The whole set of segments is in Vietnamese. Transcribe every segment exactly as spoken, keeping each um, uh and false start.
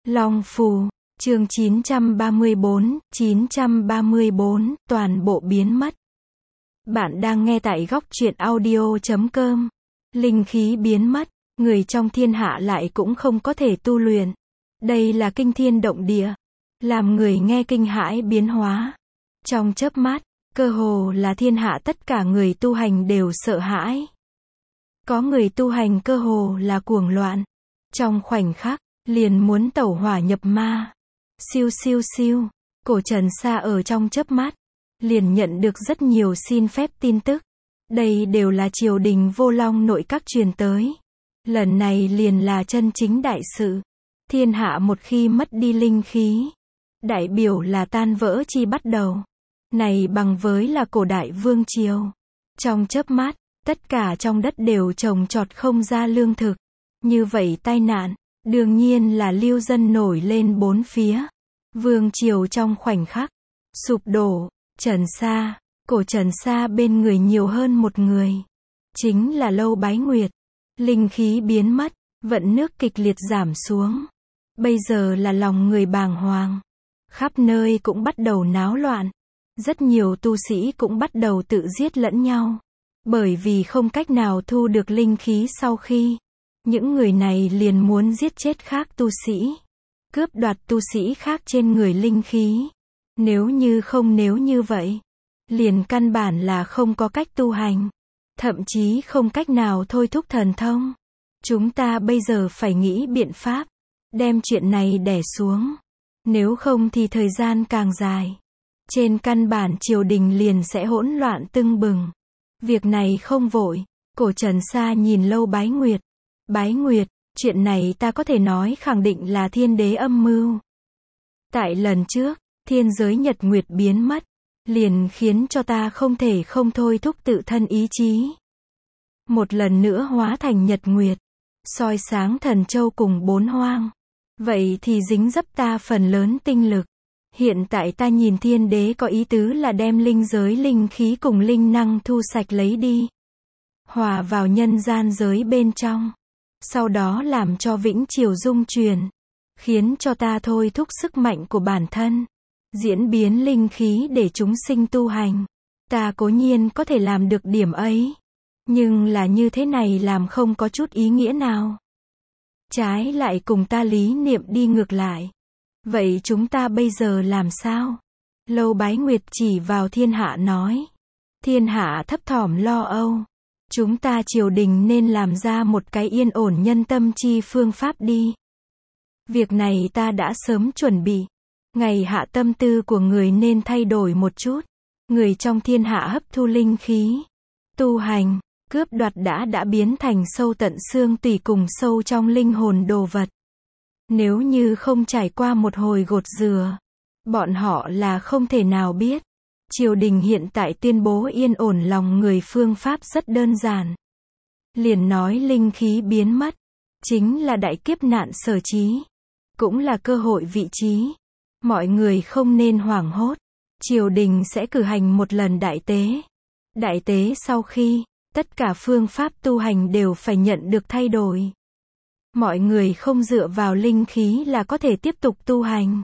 Long Phù, chương chín trăm ba mươi bốn, chín trăm ba mươi bốn, toàn bộ biến mất. Bạn đang nghe tại góc truyện audio chấm com. Linh khí biến mất, người trong thiên hạ lại cũng không có thể tu luyện. Đây là kinh thiên động địa, làm người nghe kinh hãi biến hóa. Trong chớp mắt, cơ hồ là thiên hạ tất cả người tu hành đều sợ hãi. Có người tu hành cơ hồ là cuồng loạn. Trong khoảnh khắc, liền muốn tẩu hỏa nhập ma. Siêu siêu siêu, cổ Trần Sa ở trong chớp mắt, liền nhận được rất nhiều xin phép tin tức. Đây đều là triều đình Vô Long nội các truyền tới. Lần này liền là chân chính đại sự. Thiên hạ một khi mất đi linh khí, đại biểu là tan vỡ chi bắt đầu. Này bằng với là cổ đại vương triều. Trong chớp mắt, tất cả trong đất đều trồng trọt không ra lương thực. Như vậy tai nạn, đương nhiên là lưu dân nổi lên bốn phía. Vương triều trong khoảnh khắc sụp đổ. Trần Sa, cổ Trần Sa bên người nhiều hơn một người, chính là Lâu Bái Nguyệt. Linh khí biến mất, vận nước kịch liệt giảm xuống. Bây giờ là lòng người bàng hoàng. Khắp nơi cũng bắt đầu náo loạn. Rất nhiều tu sĩ cũng bắt đầu tự giết lẫn nhau. Bởi vì không cách nào thu được linh khí sau khi, những người này liền muốn giết chết khác tu sĩ. Cướp đoạt tu sĩ khác trên người linh khí. Nếu như không nếu như vậy, liền căn bản là không có cách tu hành. Thậm chí không cách nào thôi thúc thần thông. Chúng ta bây giờ phải nghĩ biện pháp, đem chuyện này đè xuống. Nếu không thì thời gian càng dài, trên căn bản triều đình liền sẽ hỗn loạn tưng bừng. Việc này không vội, cổ Trần Sa nhìn Lâu Bái Nguyệt. Bái Nguyệt, chuyện này ta có thể nói khẳng định là thiên đế âm mưu. Tại lần trước, thiên giới nhật nguyệt biến mất, liền khiến cho ta không thể không thôi thúc tự thân ý chí. Một lần nữa hóa thành nhật nguyệt, soi sáng thần châu cùng bốn hoang. Vậy thì dính dấp ta phần lớn tinh lực. Hiện tại ta nhìn thiên đế có ý tứ là đem linh giới linh khí cùng linh năng thu sạch lấy đi. Hòa vào nhân gian giới bên trong. Sau đó làm cho vĩnh triều dung truyền. Khiến cho ta thôi thúc sức mạnh của bản thân. Diễn biến linh khí để chúng sinh tu hành. Ta cố nhiên có thể làm được điểm ấy. Nhưng là như thế này làm không có chút ý nghĩa nào. Trái lại cùng ta lý niệm đi ngược lại. Vậy chúng ta bây giờ làm sao? Lâu Bái Nguyệt chỉ vào thiên hạ nói. Thiên hạ thấp thỏm lo âu. Chúng ta triều đình nên làm ra một cái yên ổn nhân tâm chi phương pháp đi. Việc này ta đã sớm chuẩn bị. Ngày hạ tâm tư của người nên thay đổi một chút. Người trong thiên hạ hấp thu linh khí. Tu hành, cướp đoạt đã đã biến thành sâu tận xương tủy cùng sâu trong linh hồn đồ vật. Nếu như không trải qua một hồi gột rửa, bọn họ là không thể nào biết. Triều đình hiện tại tuyên bố yên ổn lòng người phương pháp rất đơn giản. Liền nói linh khí biến mất, chính là đại kiếp nạn sở trí. Cũng là cơ hội vị trí. Mọi người không nên hoảng hốt. Triều đình sẽ cử hành một lần đại tế. Đại tế sau khi, tất cả phương pháp tu hành đều phải nhận được thay đổi. Mọi người không dựa vào linh khí là có thể tiếp tục tu hành.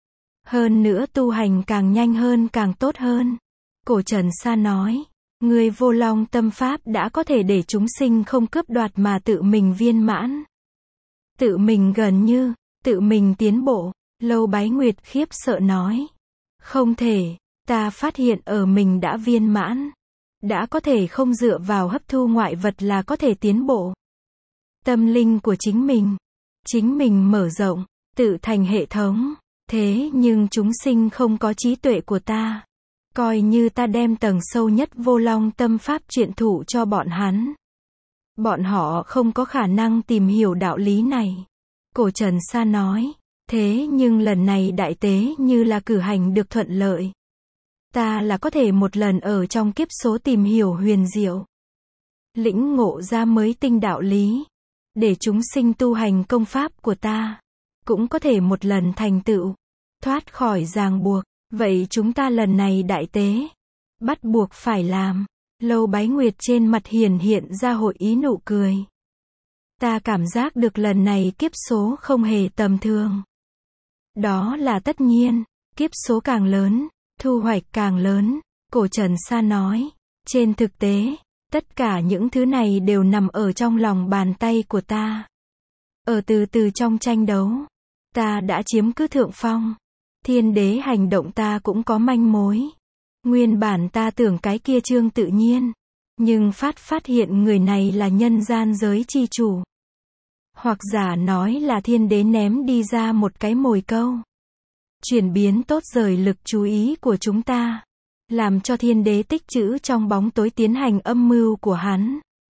Hơn nữa tu hành càng nhanh hơn càng tốt hơn. Cổ Trần Sa nói, người Vô Long tâm pháp đã có thể để chúng sinh không cướp đoạt mà tự mình viên mãn. Tự mình gần như, tự mình tiến bộ. Lâu Bái Nguyệt khiếp sợ nói. Không thể, ta phát hiện ở mình đã viên mãn. Đã có thể không dựa vào hấp thu ngoại vật là có thể tiến bộ. Tâm linh của chính mình. Chính mình mở rộng, tự thành hệ thống. Thế nhưng chúng sinh không có trí tuệ của ta. Coi như ta đem tầng sâu nhất Vô Long tâm pháp truyền thụ cho bọn hắn. Bọn họ không có khả năng tìm hiểu đạo lý này. Cổ Trần Sa nói. Thế nhưng lần này đại tế như là cử hành được thuận lợi. Ta là có thể một lần ở trong kiếp số tìm hiểu huyền diệu. Lĩnh ngộ ra mới tinh đạo lý. Để chúng sinh tu hành công pháp của ta. Cũng có thể một lần thành tựu. Thoát khỏi ràng buộc. Vậy chúng ta lần này đại tế. Bắt buộc phải làm. Lâu Bái Nguyệt trên mặt hiển hiện ra hội ý nụ cười. Ta cảm giác được lần này kiếp số không hề tầm thường. Đó là tất nhiên. Kiếp số càng lớn, thu hoạch càng lớn, Cổ Trần Sa nói. Trên thực tế, tất cả những thứ này đều nằm ở trong lòng bàn tay của ta. Ở từ từ trong tranh đấu, ta đã chiếm cứ thượng phong. Thiên đế hành động ta cũng có manh mối. Nguyên bản ta tưởng cái kia Trương Tự Nhiên, nhưng phát phát hiện người này là nhân gian giới chi chủ. Hoặc giả nói là thiên đế ném đi ra một cái mồi câu. Chuyển biến tốt rời lực chú ý của chúng ta. Làm cho thiên đế tích trữ trong bóng tối tiến hành âm mưu của hắn.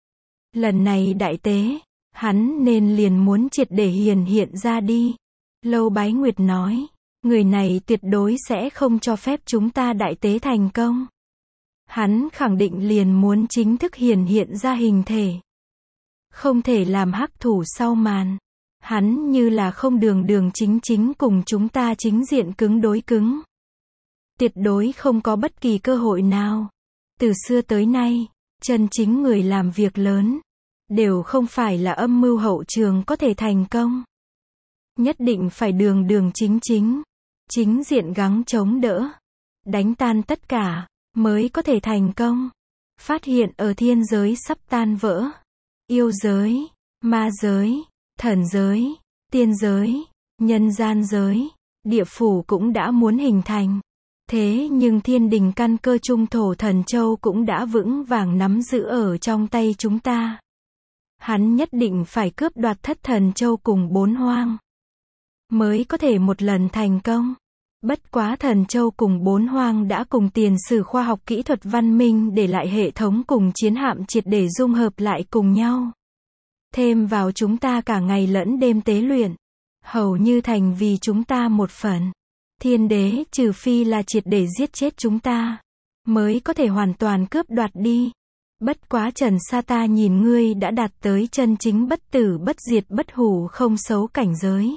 Lần này đại tế, hắn nên liền muốn triệt để hiển hiện ra đi. Lâu Bái Nguyệt nói, người này tuyệt đối sẽ không cho phép chúng ta đại tế thành công. Hắn khẳng định liền muốn chính thức hiển hiện ra hình thể. Không thể làm hắc thủ sau màn. Hắn như là không đường đường chính chính cùng chúng ta chính diện cứng đối cứng. Tuyệt đối không có bất kỳ cơ hội nào. Từ xưa tới nay, chân chính người làm việc lớn, đều không phải là âm mưu hậu trường có thể thành công. Nhất định phải đường đường chính chính, chính diện gắng chống đỡ, đánh tan tất cả, mới có thể thành công. Phát hiện ở thiên giới sắp tan vỡ. Yêu giới, ma giới, thần giới, tiên giới, nhân gian giới, địa phủ cũng đã muốn hình thành. Thế nhưng thiên đình căn cơ trung thổ thần châu cũng đã vững vàng nắm giữ ở trong tay chúng ta. Hắn nhất định phải cướp đoạt thất thần châu cùng bốn hoang, mới có thể một lần thành công. Bất quá thần châu cùng bốn hoang đã cùng tiền sử khoa học kỹ thuật văn minh để lại hệ thống cùng chiến hạm triệt để dung hợp lại cùng nhau. Thêm vào chúng ta cả ngày lẫn đêm tế luyện, hầu như thành vì chúng ta một phần. Thiên đế trừ phi là triệt để giết chết chúng ta, mới có thể hoàn toàn cướp đoạt đi. Bất quá Trần Sa ta nhìn ngươi đã đạt tới chân chính bất tử bất diệt bất hủ không xấu cảnh giới.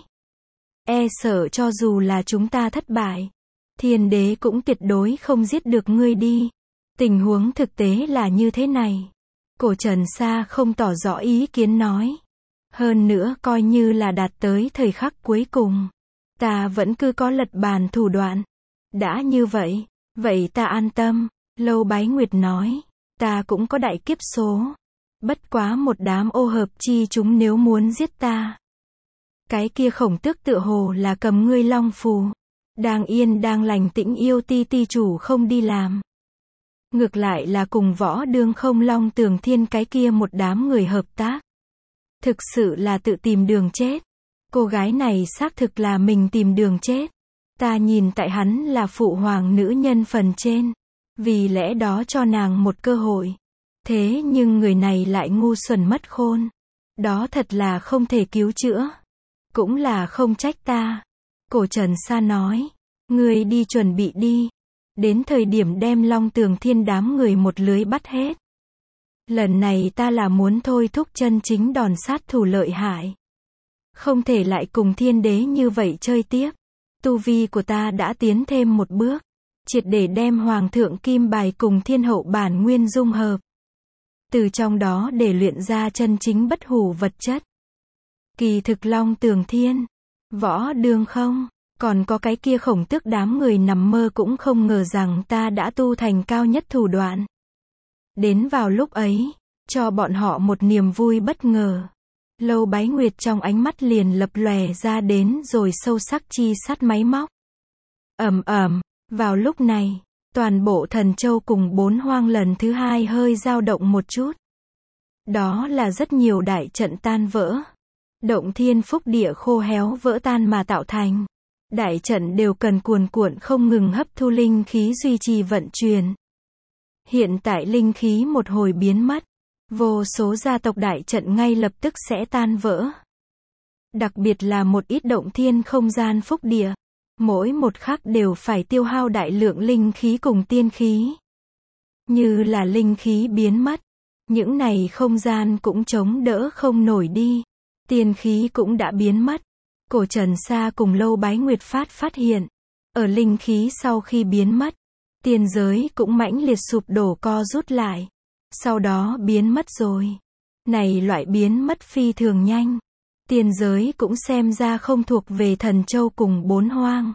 E sợ cho dù là chúng ta thất bại, thiên đế cũng tuyệt đối không giết được ngươi đi. Tình huống thực tế là như thế này. Cổ Trần Sa không tỏ rõ ý kiến nói. Hơn nữa coi như là đạt tới thời khắc cuối cùng, ta vẫn cứ có lật bàn thủ đoạn. Đã như vậy, vậy ta an tâm. Lâu Bái Nguyệt nói, ta cũng có đại kiếp số. Bất quá một đám ô hợp chi chúng nếu muốn giết ta. Cái kia Khổng Tước tựa hồ là cầm ngươi long phù. Đang yên đang lành tĩnh yêu ti ti chủ không đi làm. Ngược lại là cùng Võ Đương Không Long Tường Thiên cái kia một đám người hợp tác. Thực sự là tự tìm đường chết. Cô gái này xác thực là mình tìm đường chết. Ta nhìn tại hắn là phụ hoàng nữ nhân phần trên. Vì lẽ đó cho nàng một cơ hội. Thế nhưng người này lại ngu xuẩn mất khôn. Đó thật là không thể cứu chữa. Cũng là không trách ta. Cổ Trần Sa nói. Ngươi đi chuẩn bị đi. Đến thời điểm đem Long Tường Thiên đám người một lưới bắt hết. Lần này ta là muốn thôi thúc chân chính đòn sát thủ lợi hại. Không thể lại cùng thiên đế như vậy chơi tiếp. Tu vi của ta đã tiến thêm một bước. Triệt để đem Hoàng thượng Kim Bài cùng thiên hậu bản nguyên dung hợp. Từ trong đó để luyện ra chân chính bất hủ vật chất. Kỳ thực Long Tường Thiên, Võ Đương Không, còn có cái kia Khổng Tước đám người nằm mơ cũng không ngờ rằng ta đã tu thành cao nhất thủ đoạn. Đến vào lúc ấy, cho bọn họ một niềm vui bất ngờ. Lâu Bái Nguyệt trong ánh mắt liền lập lòe ra đến rồi sâu sắc chi sát máy móc. Ầm ầm, vào lúc này, toàn bộ thần châu cùng bốn hoang lần thứ hai hơi dao động một chút. Đó là rất nhiều đại trận tan vỡ. Động thiên phúc địa khô héo vỡ tan mà tạo thành. Đại trận đều cần cuồn cuộn không ngừng hấp thu linh khí duy trì vận chuyển. Hiện tại linh khí một hồi biến mất. Vô số gia tộc đại trận ngay lập tức sẽ tan vỡ. Đặc biệt là một ít động thiên không gian phúc địa. Mỗi một khắc đều phải tiêu hao đại lượng linh khí cùng tiên khí. Như là linh khí biến mất. Những này không gian cũng chống đỡ không nổi đi. Tiên khí cũng đã biến mất. Cổ Trần Sa cùng Lâu Bái Nguyệt phát phát hiện. Ở linh khí sau khi biến mất. Tiên giới cũng mãnh liệt sụp đổ co rút lại. Sau đó biến mất rồi. Này loại biến mất phi thường nhanh. Tiên giới cũng xem ra không thuộc về thần châu cùng bốn hoang.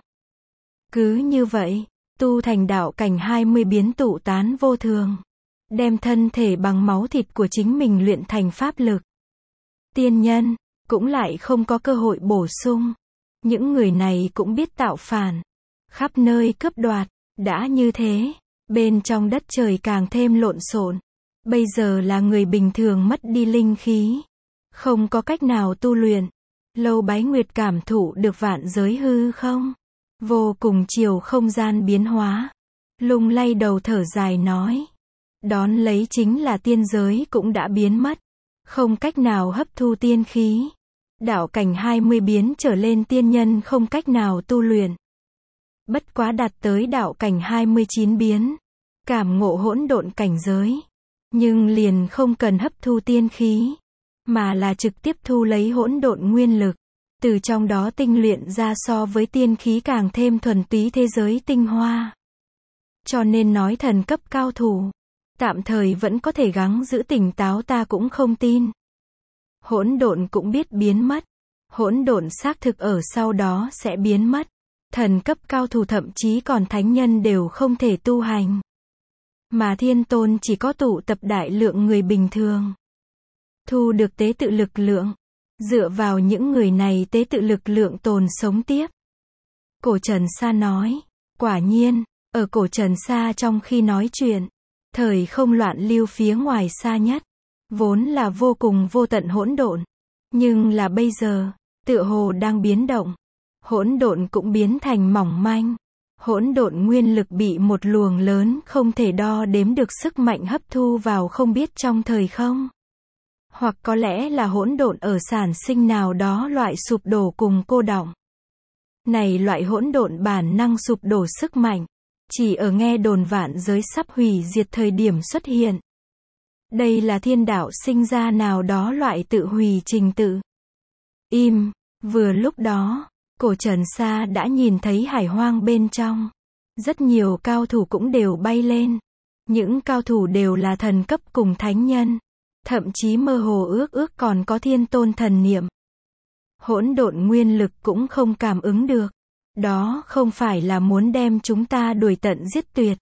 Cứ như vậy, tu thành đạo cảnh hai mươi biến tụ tán vô thường. Đem thân thể bằng máu thịt của chính mình luyện thành pháp lực. Tiên nhân, cũng lại không có cơ hội bổ sung. Những người này cũng biết tạo phản. Khắp nơi cướp đoạt, đã như thế, bên trong đất trời càng thêm lộn xộn. Bây giờ là người bình thường mất đi linh khí. Không có cách nào tu luyện. Lâu Bái Nguyệt cảm thụ được vạn giới hư không? Vô cùng chiều không gian biến hóa. Lung lay đầu thở dài nói. Đón lấy chính là tiên giới cũng đã biến mất. Không cách nào hấp thu tiên khí. Đạo cảnh hai mươi biến trở lên tiên nhân không cách nào tu luyện. Bất quá đạt tới đạo cảnh hai mươi chín biến. Cảm ngộ hỗn độn cảnh giới. Nhưng liền không cần hấp thu tiên khí. Mà là trực tiếp thu lấy hỗn độn nguyên lực. Từ trong đó tinh luyện ra so với tiên khí càng thêm thuần túy thế giới tinh hoa. Cho nên nói thần cấp cao thủ. Tạm thời vẫn có thể gắng giữ tỉnh táo ta cũng không tin. Hỗn độn cũng biết biến mất. Hỗn độn xác thực ở sau đó sẽ biến mất. Thần cấp cao thủ thậm chí còn thánh nhân đều không thể tu hành. Mà thiên tôn chỉ có tụ tập đại lượng người bình thường. Thu được tế tự lực lượng. Dựa vào những người này tế tự lực lượng tồn sống tiếp. Cổ Trần Sa nói. Quả nhiên, ở Cổ Trần Sa trong khi nói chuyện. Thời không loạn lưu phía ngoài xa nhất. Vốn là vô cùng vô tận hỗn độn. Nhưng là bây giờ, tựa hồ đang biến động. Hỗn độn cũng biến thành mỏng manh. Hỗn độn nguyên lực bị một luồng lớn không thể đo đếm được sức mạnh hấp thu vào không biết trong thời không. Hoặc có lẽ là hỗn độn ở sản sinh nào đó loại sụp đổ cùng cô đọng. Này loại hỗn độn bản năng sụp đổ sức mạnh, chỉ ở nghe đồn vạn giới sắp hủy diệt thời điểm xuất hiện. Đây là thiên đạo sinh ra nào đó loại tự hủy trình tự. Im, vừa lúc đó, Cổ Trần Sa đã nhìn thấy hải hoang bên trong. Rất nhiều cao thủ cũng đều bay lên. Những cao thủ đều là thần cấp cùng thánh nhân. Thậm chí mơ hồ ước ước còn có thiên tôn thần niệm. Hỗn độn nguyên lực cũng không cảm ứng được. Đó không phải là muốn đem chúng ta đuổi tận giết tuyệt.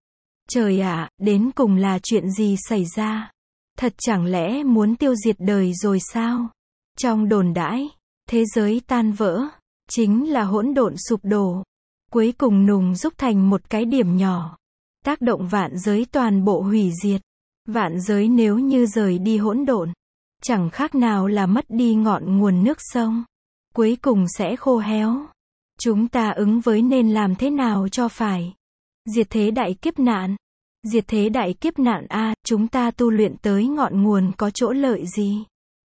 Trời ạ, đến cùng là chuyện gì xảy ra? Thật chẳng lẽ muốn tiêu diệt đời rồi sao? Trong đồn đãi, thế giới tan vỡ, chính là hỗn độn sụp đổ. Cuối cùng nùng rúc thành một cái điểm nhỏ. Tác động vạn giới toàn bộ hủy diệt. Vạn giới nếu như rời đi hỗn độn, chẳng khác nào là mất đi ngọn nguồn nước sông. Cuối cùng sẽ khô héo. Chúng ta ứng với nên làm thế nào cho phải? Diệt thế đại kiếp nạn. Diệt thế đại kiếp nạn a, chúng ta tu luyện tới ngọn nguồn có chỗ lợi gì?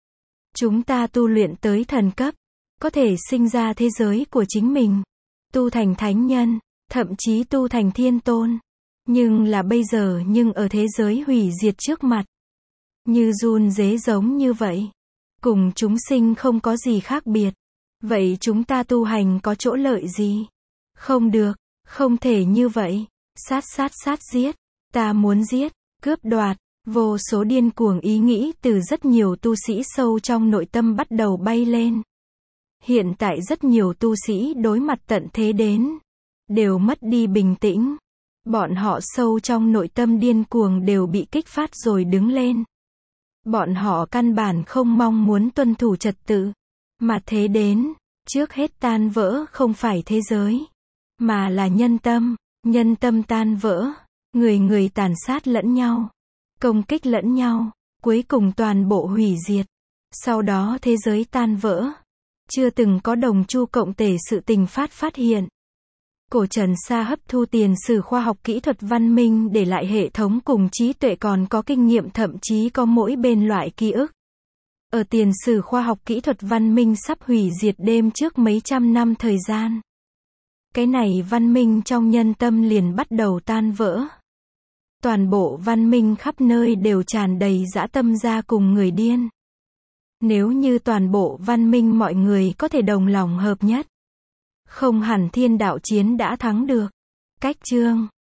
Chúng ta tu luyện tới thần cấp, có thể sinh ra thế giới của chính mình, tu thành thánh nhân, thậm chí tu thành thiên tôn. Nhưng là bây giờ nhưng ở thế giới hủy diệt trước mặt. Như run rế giống như vậy. Cùng chúng sinh không có gì khác biệt. Vậy chúng ta tu hành có chỗ lợi gì? Không được, không thể như vậy. Sát sát sát giết. Ta muốn giết, cướp đoạt. Vô số điên cuồng ý nghĩ từ rất nhiều tu sĩ sâu trong nội tâm bắt đầu bay lên. Hiện tại rất nhiều tu sĩ đối mặt tận thế đến. Đều mất đi bình tĩnh. Bọn họ sâu trong nội tâm điên cuồng đều bị kích phát rồi đứng lên. Bọn họ căn bản không mong muốn tuân thủ trật tự. Mà thế đến, trước hết tan vỡ không phải thế giới, mà là nhân tâm. Nhân tâm tan vỡ, người người tàn sát lẫn nhau, công kích lẫn nhau, cuối cùng toàn bộ hủy diệt. Sau đó thế giới tan vỡ. Chưa từng có đồng chu cộng tể sự tình phát phát hiện. Cổ Trần Sa hấp thu tiền sử khoa học kỹ thuật văn minh để lại hệ thống cùng trí tuệ còn có kinh nghiệm thậm chí có mỗi bên loại ký ức. Ở tiền sử khoa học kỹ thuật văn minh sắp hủy diệt đêm trước mấy trăm năm thời gian. Cái này văn minh trong nhân tâm liền bắt đầu tan vỡ. Toàn bộ văn minh khắp nơi đều tràn đầy dã tâm ra cùng người điên. Nếu như toàn bộ văn minh mọi người có thể đồng lòng hợp nhất, không hẳn thiên đạo chiến đã thắng được. Cách chương